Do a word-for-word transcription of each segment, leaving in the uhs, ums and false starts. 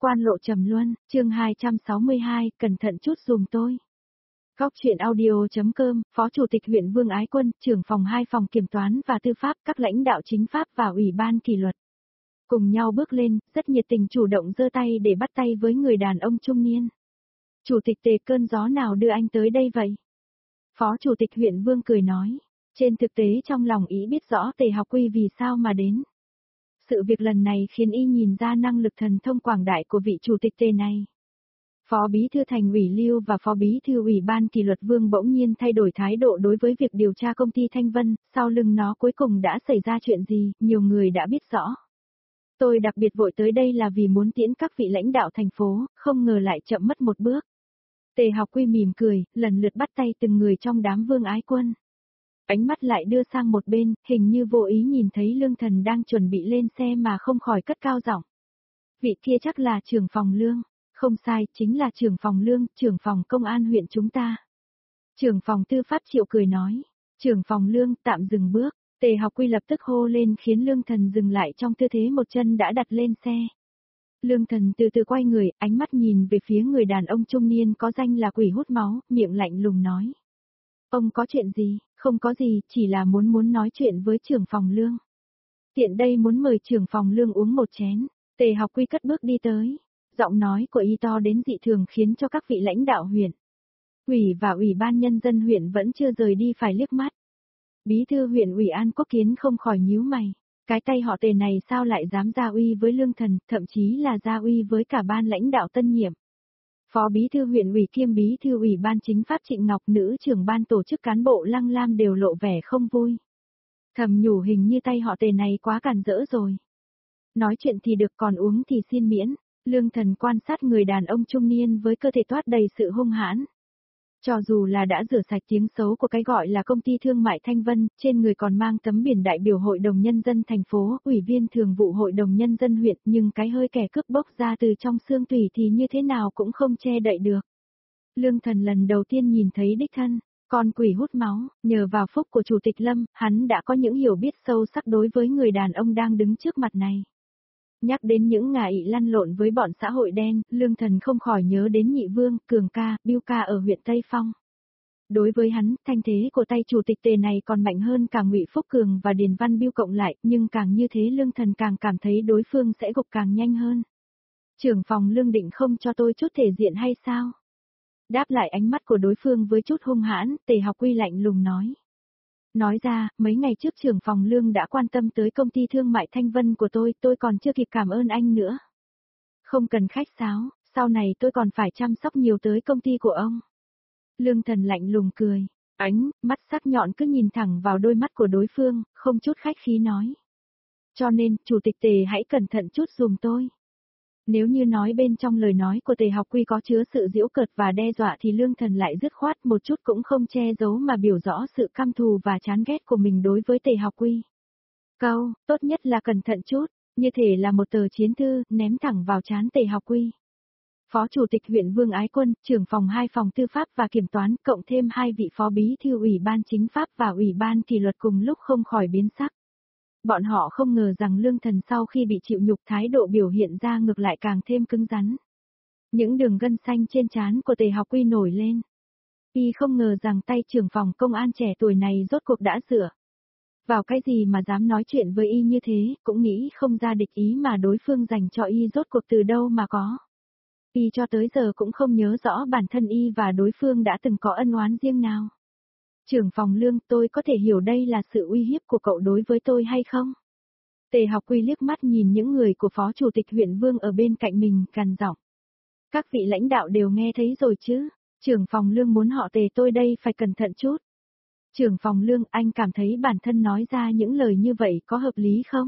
Quan lộ trầm luân, chương hai trăm sáu mươi hai, cẩn thận chút dùm tôi. Góc truyện audio.com, Phó Chủ tịch huyện Vương Ái Quân, trưởng phòng hai phòng kiểm toán và tư pháp, các lãnh đạo chính pháp và ủy ban kỷ luật. Cùng nhau bước lên, rất nhiệt tình chủ động giơ tay để bắt tay với người đàn ông trung niên. Chủ tịch Tề, cơn gió nào đưa anh tới đây vậy? Phó Chủ tịch huyện Vương cười nói. Trên thực tế trong lòng ý biết rõ Tề Học Quy vì sao mà đến. Sự việc lần này khiến y nhìn ra năng lực thần thông quảng đại của vị chủ tịch Tề này. Phó Bí thư Thành ủy Lưu và Phó Bí thư Ủy ban kỷ luật Vương bỗng nhiên thay đổi thái độ đối với việc điều tra công ty Thanh Vân, sau lưng nó cuối cùng đã xảy ra chuyện gì, nhiều người đã biết rõ. Tôi đặc biệt vội tới đây là vì muốn tiễn các vị lãnh đạo thành phố, không ngờ lại chậm mất một bước. Tề Học Quy mỉm cười, lần lượt bắt tay từng người trong đám Vương Ái Quân. Ánh mắt lại đưa sang một bên, hình như vô ý nhìn thấy Lương Thần đang chuẩn bị lên xe mà không khỏi cất cao giọng. Vị kia chắc là trưởng phòng Lương. Không sai, chính là trưởng phòng Lương, trưởng phòng công an huyện chúng ta. Trưởng phòng tư pháp Triệu cười nói. Trưởng phòng Lương, tạm dừng bước. Tề Học Quy lập tức hô lên khiến Lương Thần dừng lại trong tư thế một chân đã đặt lên xe. Lương Thần từ từ quay người, ánh mắt nhìn về phía người đàn ông trung niên có danh là quỷ hút máu, miệng lạnh lùng nói. Ông có chuyện gì? Không có gì, chỉ là muốn muốn nói chuyện với trưởng phòng Lương. Tiện đây muốn mời trưởng phòng Lương uống một chén. Tề Học Quy cất bước đi tới. Giọng nói của y to đến dị thường khiến cho các vị lãnh đạo huyện, ủy và ủy ban nhân dân huyện vẫn chưa rời đi phải liếc mắt. Bí thư huyện ủy An Quốc Kiến không khỏi nhíu mày. Cái tay họ Tề này sao lại dám gia uy với Lương Thần, thậm chí là gia uy với cả ban lãnh đạo tân nhiệm. Phó Bí thư huyện ủy kiêm Bí thư ủy ban chính pháp Trịnh Ngọc, nữ trưởng ban tổ chức cán bộ Lăng Lam đều lộ vẻ không vui. Thầm nhủ hình như tay họ Tề này quá càn rỡ rồi. Nói chuyện thì được, còn uống thì xin miễn. Lương Thần quan sát người đàn ông trung niên với cơ thể toát đầy sự hung hãn. Cho dù là đã rửa sạch tiếng xấu của cái gọi là công ty thương mại Thanh Vân, trên người còn mang tấm biển đại biểu Hội đồng Nhân dân thành phố, ủy viên thường vụ Hội đồng Nhân dân huyện, nhưng cái hơi kẻ cướp bốc ra từ trong xương tủy thì như thế nào cũng không che đậy được. Lương Thần lần đầu tiên nhìn thấy đích thân, con quỷ hút máu, nhờ vào phúc của Chủ tịch Lâm, hắn đã có những hiểu biết sâu sắc đối với người đàn ông đang đứng trước mặt này. Nhắc đến những ngà ị lăn lộn với bọn xã hội đen, Lương Thần không khỏi nhớ đến Nhị Vương, Cường ca, Biêu ca ở huyện Tây Phong. Đối với hắn, thanh thế của tay chủ tịch Tề này còn mạnh hơn cả Ngụy Phúc Cường và Điền Văn Biêu cộng lại, nhưng càng như thế Lương Thần càng cảm thấy đối phương sẽ gục càng nhanh hơn. Trưởng phòng Lương định không cho tôi chút thể diện hay sao? Đáp lại ánh mắt của đối phương với chút hung hãn, Tề Học Quy lạnh lùng nói. Nói ra, mấy ngày trước trưởng phòng Lương đã quan tâm tới công ty thương mại Thanh Vân của tôi, tôi còn chưa kịp cảm ơn anh nữa. Không cần khách sáo, sau này tôi còn phải chăm sóc nhiều tới công ty của ông. Lương Thần lạnh lùng cười, ánh, mắt sắc nhọn cứ nhìn thẳng vào đôi mắt của đối phương, không chút khách khí nói. Cho nên, Chủ tịch Tề hãy cẩn thận chút dùm tôi. Nếu như nói bên trong lời nói của Tề Học Quy có chứa sự giễu cợt và đe dọa thì Lương Thần lại dứt khoát một chút cũng không che giấu mà biểu rõ sự căm thù và chán ghét của mình đối với Tề Học Quy. Câu, tốt nhất là cẩn thận chút, như thể là một tờ chiến thư, ném thẳng vào trán Tề Học Quy. Phó Chủ tịch huyện Vương Ái Quân, trưởng phòng hai phòng tư pháp và kiểm toán, cộng thêm hai vị phó bí thư ủy ban chính pháp và ủy ban kỷ luật cùng lúc không khỏi biến sắc. Bọn họ không ngờ rằng Lương Thần sau khi bị chịu nhục thái độ biểu hiện ra ngược lại càng thêm cứng rắn. Những đường gân xanh trên trán của Tề Học Quy nổi lên. Y không ngờ rằng tay trưởng phòng công an trẻ tuổi này rốt cuộc đã sửa. Vào cái gì mà dám nói chuyện với Y như thế, cũng nghĩ không ra địch ý mà đối phương dành cho Y rốt cuộc từ đâu mà có. Y cho tới giờ cũng không nhớ rõ bản thân Y và đối phương đã từng có ân oán riêng nào. Trưởng phòng Lương, tôi có thể hiểu đây là sự uy hiếp của cậu đối với tôi hay không? Tề Học Quy liếc mắt nhìn những người của Phó Chủ tịch huyện Vương ở bên cạnh mình, gằn giọng. Các vị lãnh đạo đều nghe thấy rồi chứ, trưởng phòng Lương muốn họ Tề tôi đây phải cẩn thận chút. Trưởng phòng Lương, anh cảm thấy bản thân nói ra những lời như vậy có hợp lý không?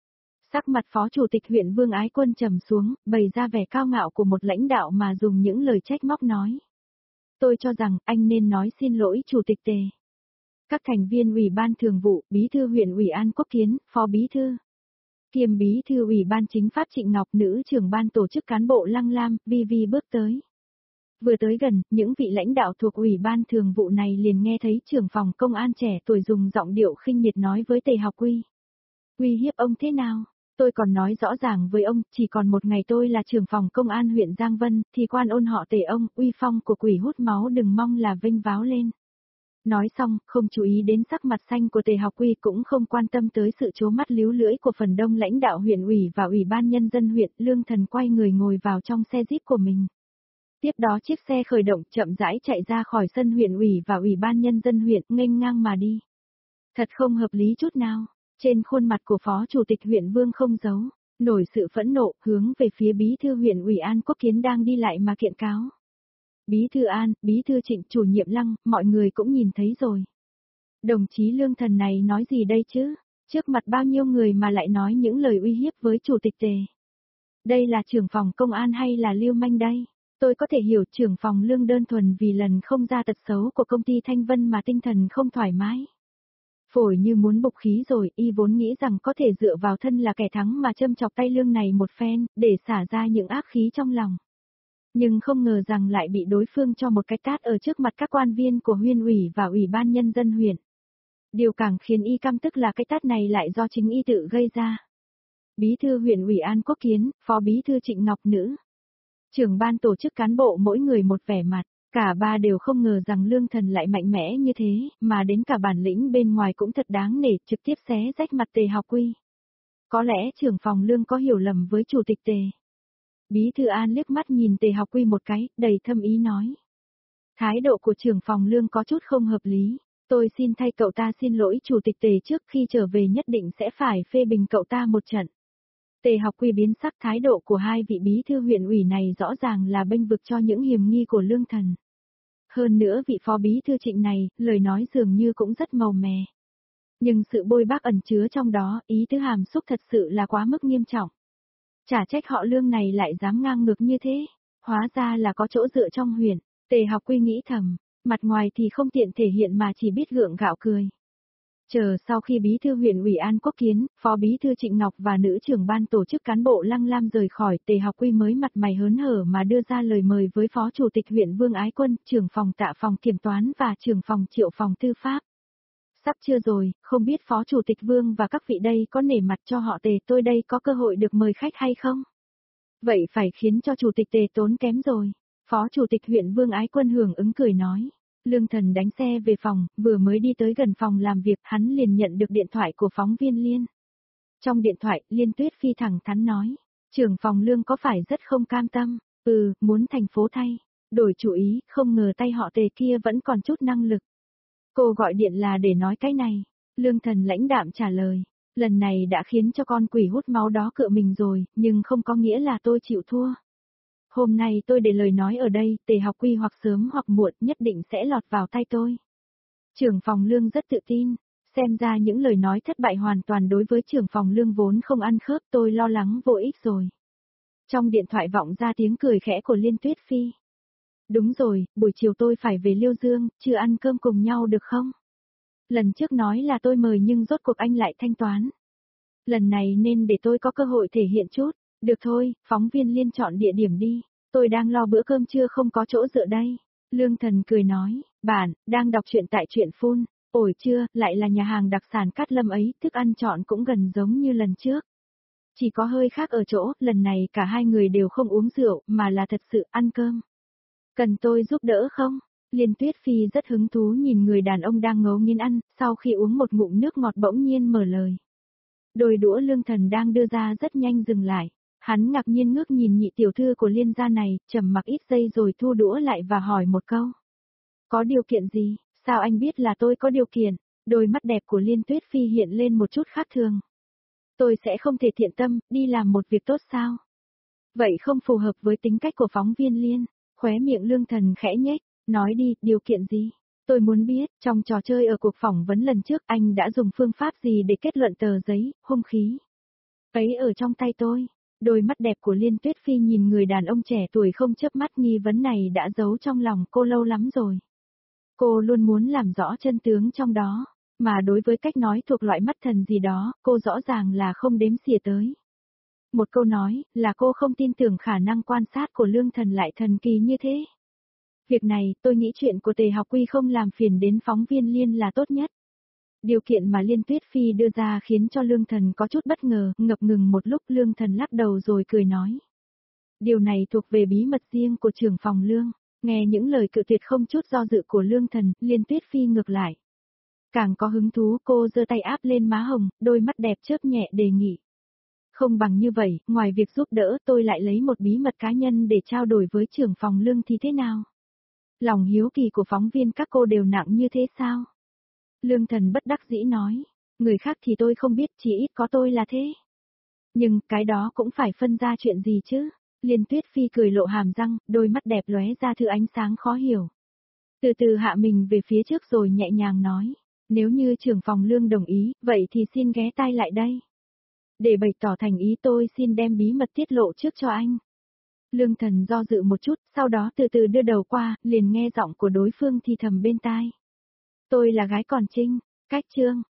Sắc mặt Phó Chủ tịch huyện Vương Ái Quân trầm xuống, bày ra vẻ cao ngạo của một lãnh đạo mà dùng những lời trách móc nói. Tôi cho rằng anh nên nói xin lỗi Chủ tịch Tề. Các thành viên ủy ban thường vụ, bí thư huyện ủy An Quốc Kiến, phó bí thư, kiêm bí thư ủy ban chính pháp Trịnh Ngọc, nữ trưởng ban tổ chức cán bộ Lăng Lam, vi vi bước tới. Vừa tới gần, những vị lãnh đạo thuộc ủy ban thường vụ này liền nghe thấy trưởng phòng công an trẻ tuổi dùng giọng điệu khinh miệt nói với Tề Học Quy. Uy hiếp ông thế nào? Tôi còn nói rõ ràng với ông, chỉ còn một ngày tôi là trưởng phòng công an huyện Giang Vân, thì quan ôn họ Tề ông, uy phong của quỷ hút máu đừng mong là vinh váo lên. Nói xong, không chú ý đến sắc mặt xanh của Tề Học Quy, cũng không quan tâm tới sự trố mắt líu lưỡi của phần đông lãnh đạo huyện ủy và ủy ban nhân dân huyện, Lương Thần quay người ngồi vào trong xe jeep của mình. Tiếp đó chiếc xe khởi động chậm rãi chạy ra khỏi sân huyện ủy và ủy ban nhân dân huyện, nghênh ngang mà đi. Thật không hợp lý chút nào. Trên khuôn mặt của Phó Chủ tịch huyện Vương không giấu, nổi sự phẫn nộ, hướng về phía Bí thư huyện ủy An Quốc Kiến đang đi lại mà kiện cáo. Bí thư An, Bí thư Trịnh, chủ nhiệm Lăng, mọi người cũng nhìn thấy rồi. Đồng chí Lương Thần này nói gì đây chứ? Trước mặt bao nhiêu người mà lại nói những lời uy hiếp với Chủ tịch Tề. Đây là trưởng phòng công an hay là lưu manh đây? Tôi có thể hiểu trưởng phòng Lương đơn thuần vì lần không ra tật xấu của công ty Thanh Vân mà tinh thần không thoải mái. Phổi như muốn bộc khí rồi, y vốn nghĩ rằng có thể dựa vào thân là kẻ thắng mà châm chọc tay Lương này một phen, để xả ra những ác khí trong lòng. Nhưng không ngờ rằng lại bị đối phương cho một cái tát ở trước mặt các quan viên của huyện ủy và ủy ban nhân dân huyện. Điều càng khiến y căm tức là cái tát này lại do chính y tự gây ra. Bí thư huyện ủy An Quốc Kiến, phó bí thư Trịnh Ngọc Nữ, trưởng ban tổ chức cán bộ mỗi người một vẻ mặt. Cả ba đều không ngờ rằng Lương Thần lại mạnh mẽ như thế, mà đến cả bản lĩnh bên ngoài cũng thật đáng nể, trực tiếp xé rách mặt Tề Học Quy. Có lẽ trưởng phòng Lương có hiểu lầm với chủ tịch Tề. Bí thư An liếc mắt nhìn Tề Học Quy một cái, đầy thâm ý nói. Thái độ của trưởng phòng Lương có chút không hợp lý, tôi xin thay cậu ta xin lỗi chủ tịch Tề, trước khi trở về nhất định sẽ phải phê bình cậu ta một trận. Tề Học Quy biến sắc, thái độ của hai vị bí thư huyện ủy này rõ ràng là bênh vực cho những hiểm nghi của Lương Thần. Hơn nữa vị phó bí thư Trịnh này, lời nói dường như cũng rất màu mè. Nhưng sự bôi bác ẩn chứa trong đó, ý tứ hàm xúc thật sự là quá mức nghiêm trọng. Chả trách họ Lương này lại dám ngang ngược như thế, hóa ra là có chỗ dựa trong huyện. Tề Học Quy nghĩ thầm, mặt ngoài thì không tiện thể hiện mà chỉ biết gượng gạo cười. Chờ sau khi bí thư huyện ủy An Quốc Kiến, phó bí thư Trịnh Ngọc và nữ trưởng ban tổ chức cán bộ Lăng Lam rời khỏi, Tề Học Quy mới mặt mày hớn hở mà đưa ra lời mời với phó chủ tịch huyện Vương Ái Quân, trưởng phòng Tạ phòng kiểm toán và trưởng phòng Triệu phòng tư pháp. Sắp chưa rồi, không biết phó chủ tịch Vương và các vị đây có nể mặt cho họ Tề tôi đây có cơ hội được mời khách hay không? Vậy phải khiến cho chủ tịch Tề tốn kém rồi. Phó chủ tịch huyện Vương Ái Quân hưởng ứng cười nói. Lương Thần đánh xe về phòng, vừa mới đi tới gần phòng làm việc, hắn liền nhận được điện thoại của phóng viên Liên. Trong điện thoại, Liên Tuyết Phi thẳng thắn nói, trưởng phòng Lương có phải rất không cam tâm, ừ, muốn thành phố thay, đổi chủ ý, không ngờ tay họ Tề kia vẫn còn chút năng lực. Cô gọi điện là để nói cái này, Lương Thần lãnh đạm trả lời, lần này đã khiến cho con quỷ hút máu đó cựa mình rồi, nhưng không có nghĩa là tôi chịu thua. Hôm nay tôi để lời nói ở đây, Tề Học Quy hoặc sớm hoặc muộn nhất định sẽ lọt vào tay tôi. Trưởng phòng Lương rất tự tin, xem ra những lời nói thất bại hoàn toàn đối với trưởng phòng Lương vốn không ăn khớp, tôi lo lắng vô ích rồi. Trong điện thoại vọng ra tiếng cười khẽ của Liên Tuyết Phi. Đúng rồi, buổi chiều tôi phải về Liêu Dương, chưa ăn cơm cùng nhau được không? Lần trước nói là tôi mời nhưng rốt cuộc anh lại thanh toán. Lần này nên để tôi có cơ hội thể hiện chút. Được thôi, phóng viên Liên chọn địa điểm đi, tôi đang lo bữa cơm trưa không có chỗ dựa đây. Lương Thần cười nói, bạn, đang đọc truyện tại truyện phun, ổi chưa, lại là nhà hàng đặc sản Cát Lâm ấy, thức ăn chọn cũng gần giống như lần trước. Chỉ có hơi khác ở chỗ, lần này cả hai người đều không uống rượu, mà là thật sự ăn cơm. Cần tôi giúp đỡ không? Liên Tuyết Phi rất hứng thú nhìn người đàn ông đang ngấu nghiến ăn, sau khi uống một ngụm nước ngọt bỗng nhiên mở lời. Đôi đũa Lương Thần đang đưa ra rất nhanh dừng lại. Hắn ngạc nhiên ngước nhìn nhị tiểu thư của Liên gia này, trầm mặc ít giây rồi thu đũa lại và hỏi một câu. Có điều kiện gì, sao anh biết là tôi có điều kiện? Đôi mắt đẹp của Liên Tuyết Phi hiện lên một chút khác thường. Tôi sẽ không thể thiện tâm, đi làm một việc tốt sao? Vậy không phù hợp với tính cách của phóng viên Liên, khóe miệng Lương Thần khẽ nhếch, nói đi, điều kiện gì? Tôi muốn biết, trong trò chơi ở cuộc phỏng vấn lần trước anh đã dùng phương pháp gì để kết luận tờ giấy, hung khí? Ấy ở trong tay tôi. Đôi mắt đẹp của Liên Tuyết Phi nhìn người đàn ông trẻ tuổi không chớp mắt, nghi vấn này đã giấu trong lòng cô lâu lắm rồi. Cô luôn muốn làm rõ chân tướng trong đó, mà đối với cách nói thuộc loại mắt thần gì đó, cô rõ ràng là không đếm xỉa tới. Một câu nói, là cô không tin tưởng khả năng quan sát của Lương Thần lại thần kỳ như thế. Việc này, tôi nghĩ chuyện của Tề Học Quy không làm phiền đến phóng viên Liên là tốt nhất. Điều kiện mà Liên Tuyết Phi đưa ra khiến cho Lương Thần có chút bất ngờ, ngập ngừng một lúc Lương Thần lắc đầu rồi cười nói. Điều này thuộc về bí mật riêng của trưởng phòng Lương. Nghe những lời cự tuyệt không chút do dự của Lương Thần, Liên Tuyết Phi ngược lại. Càng có hứng thú, cô giơ tay áp lên má hồng, đôi mắt đẹp chớp nhẹ đề nghị. Không bằng như vậy, ngoài việc giúp đỡ tôi lại lấy một bí mật cá nhân để trao đổi với trưởng phòng Lương thì thế nào? Lòng hiếu kỳ của phóng viên các cô đều nặng như thế sao? Lương Thần bất đắc dĩ nói, người khác thì tôi không biết, chỉ ít có tôi là thế. Nhưng cái đó cũng phải phân ra chuyện gì chứ? Liên Tuyết Phi cười lộ hàm răng, đôi mắt đẹp lóe ra thứ ánh sáng khó hiểu. Từ từ hạ mình về phía trước rồi nhẹ nhàng nói, nếu như trưởng phòng Lương đồng ý, vậy thì xin ghé tai lại đây. Để bày tỏ thành ý tôi xin đem bí mật tiết lộ trước cho anh. Lương Thần do dự một chút, sau đó từ từ đưa đầu qua, liền nghe giọng của đối phương thì thầm bên tai. Tôi là gái còn trinh, cách chương,